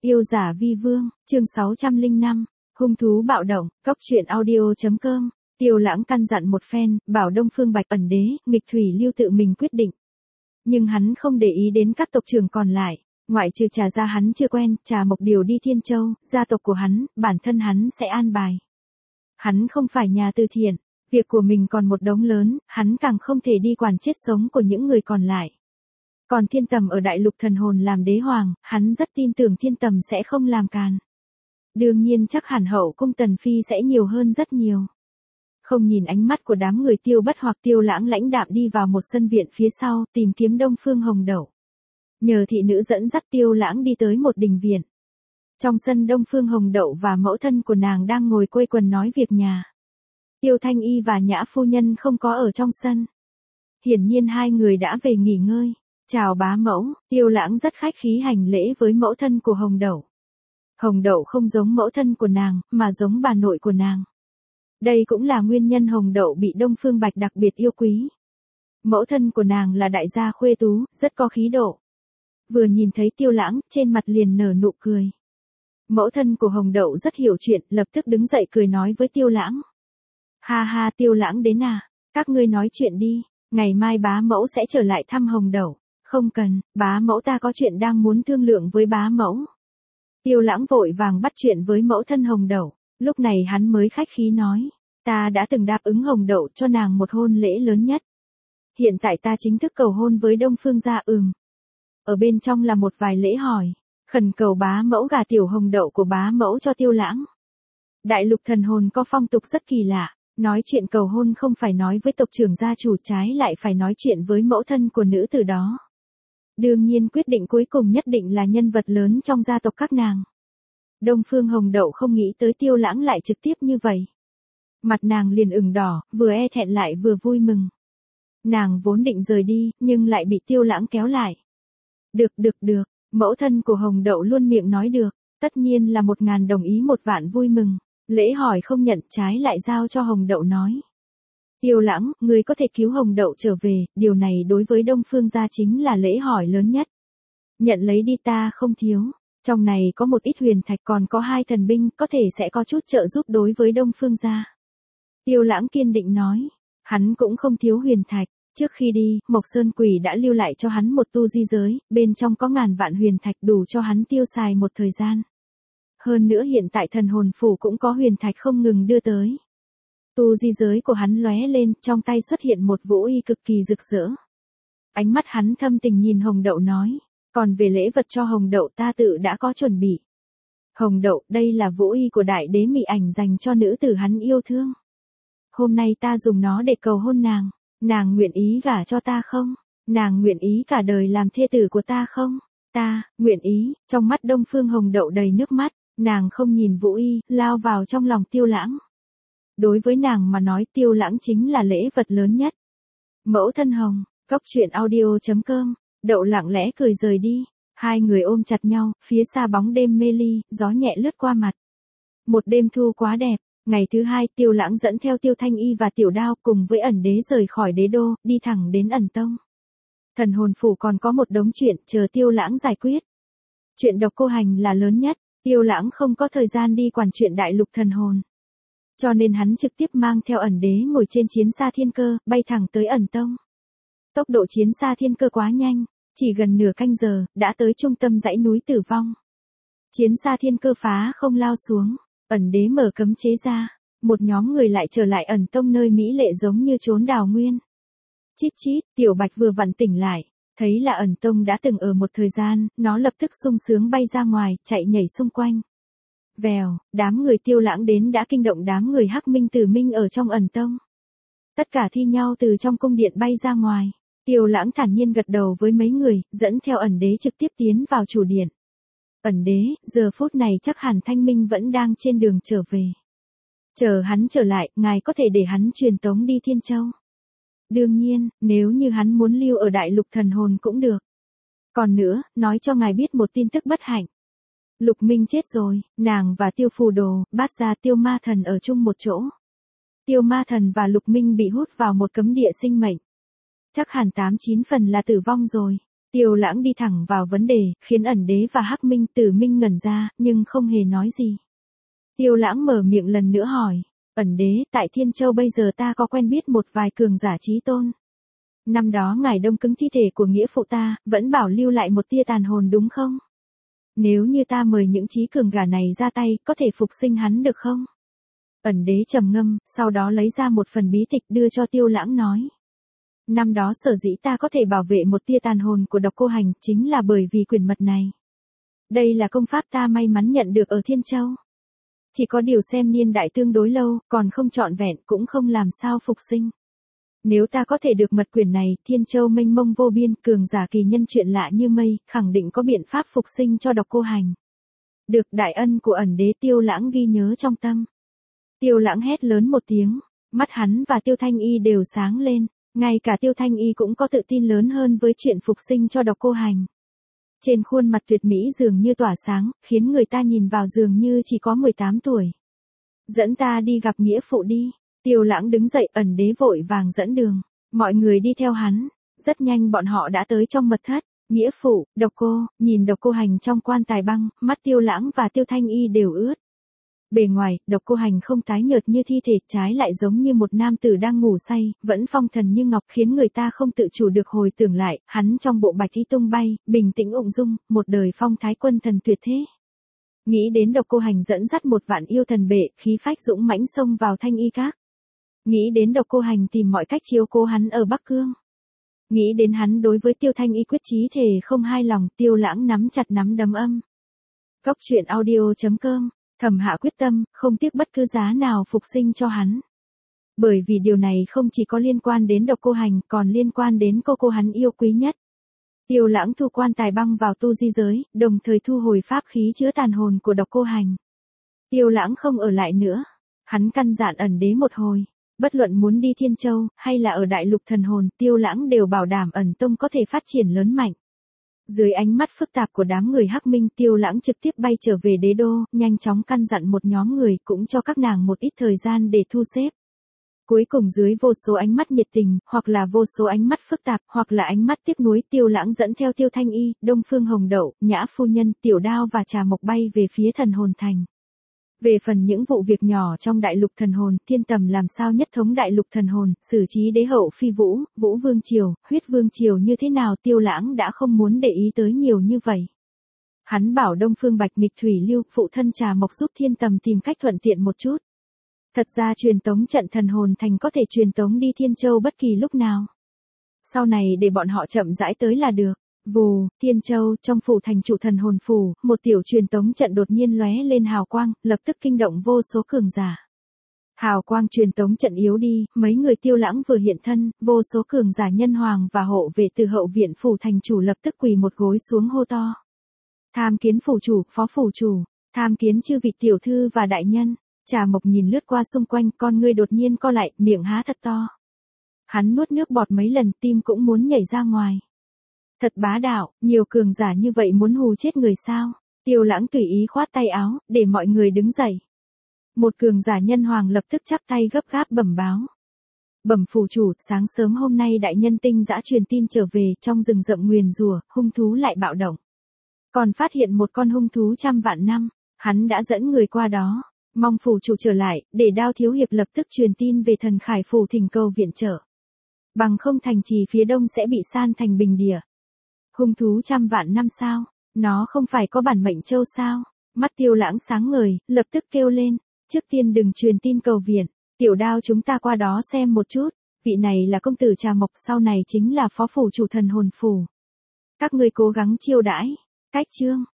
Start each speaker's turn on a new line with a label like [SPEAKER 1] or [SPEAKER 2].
[SPEAKER 1] Yêu giả vi vương, chương 605, hung thú bạo động, góc truyện audio.com. Tiêu Lãng căn dặn một phen, bảo Đông Phương Bạch Ẩn Đế, Nghịch Thủy Lưu tự mình quyết định. Nhưng hắn không để ý đến các tộc trưởng còn lại, ngoại trừ Trà gia hắn chưa quen, Trà Mộc Điều đi Thiên Châu, gia tộc của hắn, bản thân hắn sẽ an bài. Hắn không phải nhà từ thiện, việc của mình còn một đống lớn, hắn càng không thể đi quản chết sống của những người còn lại. Còn Thiên Tầm ở Đại Lục Thần Hồn làm đế hoàng, hắn rất tin tưởng Thiên Tầm sẽ không làm càn. Đương nhiên chắc hẳn hậu cung Tần Phi sẽ nhiều hơn rất nhiều. Không nhìn ánh mắt của đám người Tiêu Bất hoặc Tiêu Lãng lãnh đạm đi vào một sân viện phía sau, tìm kiếm Đông Phương Hồng Đậu. Nhờ thị nữ dẫn dắt Tiêu Lãng đi tới một đình viện. Trong sân Đông Phương Hồng Đậu và mẫu thân của nàng đang ngồi quây quần nói việc nhà. Tiêu Thanh Y và Nhã phu nhân không có ở trong sân. Hiển nhiên hai người đã về nghỉ ngơi. Chào bá mẫu, Tiêu Lãng rất khách khí hành lễ với mẫu thân của Hồng Đậu. Hồng Đậu không giống mẫu thân của nàng, mà giống bà nội của nàng. Đây cũng là nguyên nhân Hồng Đậu bị Đông Phương Bạch đặc biệt yêu quý. Mẫu thân của nàng là đại gia khuê tú, rất có khí độ. Vừa nhìn thấy Tiêu Lãng, trên mặt liền nở nụ cười. Mẫu thân của Hồng Đậu rất hiểu chuyện, lập tức đứng dậy cười nói với Tiêu Lãng. Ha ha, Tiêu Lãng đến à, các ngươi nói chuyện đi, ngày mai bá mẫu sẽ trở lại thăm Hồng Đậu. Không cần, bá mẫu ta có chuyện đang muốn thương lượng với bá mẫu. Tiêu Lãng vội vàng bắt chuyện với mẫu thân Hồng Đậu, lúc này hắn mới khách khí nói, ta đã từng đáp ứng Hồng Đậu cho nàng một hôn lễ lớn nhất. Hiện tại ta chính thức cầu hôn với Đông Phương gia. Ở bên trong là một vài lễ hỏi, khẩn cầu bá mẫu gả tiểu Hồng Đậu của bá mẫu cho Tiêu Lãng. Đại Lục Thần Hồn có phong tục rất kỳ lạ, nói chuyện cầu hôn không phải nói với tộc trưởng gia chủ, trái lại phải nói chuyện với mẫu thân của nữ tử đó. Đương nhiên quyết định cuối cùng nhất định là nhân vật lớn trong gia tộc các nàng. Đông Phương Hồng Đậu không nghĩ tới Tiêu Lãng lại trực tiếp như vậy. Mặt nàng liền ửng đỏ, vừa e thẹn lại vừa vui mừng. Nàng vốn định rời đi, nhưng lại bị Tiêu Lãng kéo lại. Được, mẫu thân của Hồng Đậu luôn miệng nói được, tất nhiên là 1000 đồng ý 1 vạn vui mừng. Lễ hỏi không nhận, trái lại giao cho Hồng Đậu nói. Tiêu Lãng, ngươi có thể cứu Hồng Đậu trở về, điều này đối với Đông Phương gia chính là lễ hỏi lớn nhất. Nhận lấy đi, ta không thiếu. Trong này có một ít huyền thạch, còn có 2 thần binh, có thể sẽ có chút trợ giúp đối với Đông Phương gia. Tiêu Lãng kiên định nói, hắn cũng không thiếu huyền thạch. Trước khi đi, Mộc Sơn Quỷ đã lưu lại cho hắn một tu di giới, bên trong có ngàn vạn huyền thạch đủ cho hắn tiêu xài một thời gian. Hơn nữa hiện tại thần hồn phủ cũng có huyền thạch không ngừng đưa tới. Tu di giới của hắn lóe lên, trong tay xuất hiện một vũ y cực kỳ rực rỡ. Ánh mắt hắn thâm tình nhìn Hồng Đậu nói, còn về lễ vật cho Hồng Đậu ta tự đã có chuẩn bị. Hồng Đậu, đây là vũ y của đại đế Mị Ảnh dành cho nữ tử hắn yêu thương. Hôm nay ta dùng nó để cầu hôn nàng, nàng nguyện ý gả cho ta không? Nàng nguyện ý cả đời làm thê tử của ta không? Ta, nguyện ý. Trong mắt Đông Phương Hồng Đậu đầy nước mắt, nàng không nhìn vũ y, lao vào trong lòng Tiêu Lãng. Đối với nàng mà nói Tiêu Lãng chính là lễ vật lớn nhất. Mẫu thân Hồng, góc truyện audio.com, Đậu lặng lẽ cười rời đi. Hai người ôm chặt nhau, phía xa bóng đêm mê ly, gió nhẹ lướt qua mặt. Một đêm thu quá đẹp. Ngày thứ 2 Tiêu Lãng dẫn theo Tiêu Thanh Y và Tiểu Đao cùng với Ẩn Đế rời khỏi đế đô, đi thẳng đến Ẩn Tông. Thần hồn phủ còn có một đống chuyện chờ Tiêu Lãng giải quyết. Chuyện Độc Cô Hành là lớn nhất, Tiêu Lãng không có thời gian đi quản chuyện Đại Lục Thần Hồn. Cho nên hắn trực tiếp mang theo Ẩn Đế ngồi trên chiến xa thiên cơ, bay thẳng tới Ẩn Tông. Tốc độ chiến xa thiên cơ quá nhanh, chỉ gần nửa canh giờ, đã tới trung tâm dãy núi Tử Vong. Chiến xa thiên cơ phá không lao xuống, Ẩn Đế mở cấm chế ra, một nhóm người lại trở lại Ẩn Tông nơi mỹ lệ giống như trốn đào nguyên. Chít chít, Tiểu Bạch vừa vặn tỉnh lại, thấy là Ẩn Tông đã từng ở một thời gian, nó lập tức sung sướng bay ra ngoài, chạy nhảy xung quanh. Vèo, đám người Tiêu Lãng đến đã kinh động đám người Hắc Minh Tử Minh ở trong Ẩn Tông. Tất cả thi nhau từ trong cung điện bay ra ngoài. Tiêu Lãng thản nhiên gật đầu với mấy người, dẫn theo Ẩn Đế trực tiếp tiến vào chủ điện. Ẩn Đế, giờ phút này chắc hẳn Thanh Minh vẫn đang trên đường trở về. Chờ hắn trở lại, ngài có thể để hắn truyền tống đi Thiên Châu. Đương nhiên, nếu như hắn muốn lưu ở Đại Lục Thần Hồn cũng được. Còn nữa, nói cho ngài biết một tin tức bất hạnh. Lục Minh chết rồi, nàng và Tiêu Phù Đồ, Bát Gia Tiêu Ma Thần ở chung một chỗ. Tiêu Ma Thần và Lục Minh bị hút vào một cấm địa sinh mệnh. Chắc hẳn 8-9 phần là tử vong rồi. Tiêu Lãng đi thẳng vào vấn đề, khiến Ẩn Đế và Hắc Minh Tử Minh ngẩn ra, nhưng không hề nói gì. Tiêu Lãng mở miệng lần nữa hỏi, Ẩn Đế, tại Thiên Châu bây giờ ta có quen biết một vài cường giả chí tôn. Năm đó ngài đông cứng thi thể của nghĩa phụ ta, vẫn bảo lưu lại một tia tàn hồn đúng không? Nếu như ta mời những chí cường giả này ra tay, có thể phục sinh hắn được không? Ẩn Đế trầm ngâm, sau đó lấy ra một phần bí tịch đưa cho Tiêu Lãng nói. Năm đó sở dĩ ta có thể bảo vệ một tia tàn hồn của Độc Cô Hành, chính là bởi vì quyển mật này. Đây là công pháp ta may mắn nhận được ở Thiên Châu. Chỉ có điều xem niên đại tương đối lâu, còn không trọn vẹn, cũng không làm sao phục sinh. Nếu ta có thể được mật quyển này, Thiên Châu mênh mông vô biên, cường giả kỳ nhân chuyện lạ như mây, khẳng định có biện pháp phục sinh cho Độc Cô Hành. Được, đại ân của Ẩn Đế. Tiêu Lãng ghi nhớ trong tâm. Tiêu Lãng hét lớn một tiếng, mắt hắn và Tiêu Thanh Y đều sáng lên, ngay cả Tiêu Thanh Y cũng có tự tin lớn hơn với chuyện phục sinh cho Độc Cô Hành. Trên khuôn mặt tuyệt mỹ dường như tỏa sáng, khiến người ta nhìn vào dường như chỉ có 18 tuổi. Dẫn ta đi gặp nghĩa phụ đi. Tiêu Lãng đứng dậy, Ẩn Đế vội vàng dẫn đường. Mọi người đi theo hắn. Rất nhanh bọn họ đã tới trong mật thất. Nghĩa phụ, Độc Cô, nhìn Độc Cô Hành trong quan tài băng, mắt Tiêu Lãng và Tiêu Thanh Y đều ướt. Bề ngoài, Độc Cô Hành không tái nhợt như thi thể, trái lại giống như một nam tử đang ngủ say, vẫn phong thần như ngọc, khiến người ta không tự chủ được hồi tưởng lại, hắn trong bộ bạch y tung bay, bình tĩnh ung dung, một đời phong thái quân thần tuyệt thế. Nghĩ đến Độc Cô Hành dẫn dắt một vạn yêu thần bệ, khí phách dũng mãnh xông vào Thanh Y Các. Nghĩ đến Độc Cô Hành tìm mọi cách chiếu cố hắn ở Bắc Cương. Nghĩ đến hắn đối với Tiêu Thanh Y quyết chí thề không hai lòng, Tiêu Lãng nắm chặt nắm đấm âm. Góc truyện audio.com, thầm hạ quyết tâm, không tiếc bất cứ giá nào phục sinh cho hắn. Bởi vì điều này không chỉ có liên quan đến Độc Cô Hành, còn liên quan đến cô hắn yêu quý nhất. Tiêu Lãng thu quan tài băng vào tu di giới, đồng thời thu hồi pháp khí chứa tàn hồn của Độc Cô Hành. Tiêu Lãng không ở lại nữa. Hắn căn dặn Ẩn Đế một hồi. Bất luận muốn đi Thiên Châu, hay là ở Đại Lục Thần Hồn, Tiêu Lãng đều bảo đảm Ẩn Tông có thể phát triển lớn mạnh. Dưới ánh mắt phức tạp của đám người Hắc Minh, Tiêu Lãng trực tiếp bay trở về đế đô, nhanh chóng căn dặn một nhóm người, cũng cho các nàng một ít thời gian để thu xếp. Cuối cùng dưới vô số ánh mắt nhiệt tình, hoặc là vô số ánh mắt phức tạp, hoặc là ánh mắt tiếc nuối, Tiêu Lãng dẫn theo Tiêu Thanh Y, Đông Phương Hồng Đậu, Nhã Phu Nhân, Tiểu Đao và Trà Mộc bay về phía Thần Hồn Thành. Về phần những vụ việc nhỏ trong Đại Lục Thần Hồn, Thiên Tầm làm sao nhất thống Đại Lục Thần Hồn, xử trí đế hậu Phi Vũ, Vũ Vương Triều, Huyết Vương Triều như thế nào, Tiêu Lãng đã không muốn để ý tới nhiều như vậy. Hắn bảo Đông Phương Bạch nghịch thủy lưu, phụ thân Trà Mộc giúp Thiên Tầm tìm cách thuận tiện một chút. Thật ra truyền tống trận Thần Hồn Thành có thể truyền tống đi Thiên Châu bất kỳ lúc nào. Sau này để bọn họ chậm rãi tới là được. Vù, Thiên Châu, trong phủ thành trụ Thần Hồn phủ, một tiểu truyền tống trận đột nhiên lóe lên hào quang, lập tức kinh động vô số cường giả. Hào quang truyền tống trận yếu đi, mấy người Tiêu Lãng vừa hiện thân, vô số cường giả nhân hoàng và hộ vệ từ hậu viện phủ thành chủ lập tức quỳ một gối xuống hô to. Tham kiến phủ chủ, phó phủ chủ, tham kiến chư vị tiểu thư và đại nhân. Trà Mộc nhìn lướt qua xung quanh, con ngươi đột nhiên co lại, miệng há thật to. Hắn nuốt nước bọt mấy lần, tim cũng muốn nhảy ra ngoài. Thật bá đạo, nhiều cường giả như vậy muốn hù chết người sao? Tiêu Lãng tùy ý khoát tay áo, để mọi người đứng dậy. Một cường giả nhân hoàng lập tức chắp tay gấp gáp bẩm báo. Bẩm phủ chủ, sáng sớm hôm nay đại nhân Tinh Dã truyền tin trở về, trong rừng rậm nguyền rủa, hung thú lại bạo động. Còn phát hiện một con hung thú trăm vạn năm, hắn đã dẫn người qua đó. Mong phủ chủ trở lại, để Đao thiếu hiệp lập tức truyền tin về Thần Khải phủ thỉnh cầu viện trợ. Bằng không thành trì phía đông sẽ bị san thành bình địa. Hung thú trăm vạn năm sao? Nó không phải có bản mệnh châu sao? Mắt Tiêu Lãng sáng ngời, lập tức kêu lên. Trước tiên đừng truyền tin cầu viện. Tiểu Đao chúng ta qua đó xem một chút. Vị này là công tử Trà Mộc, sau này chính là phó phủ chủ Thần Hồn phủ. Các ngươi cố gắng chiêu đãi. Cách chương.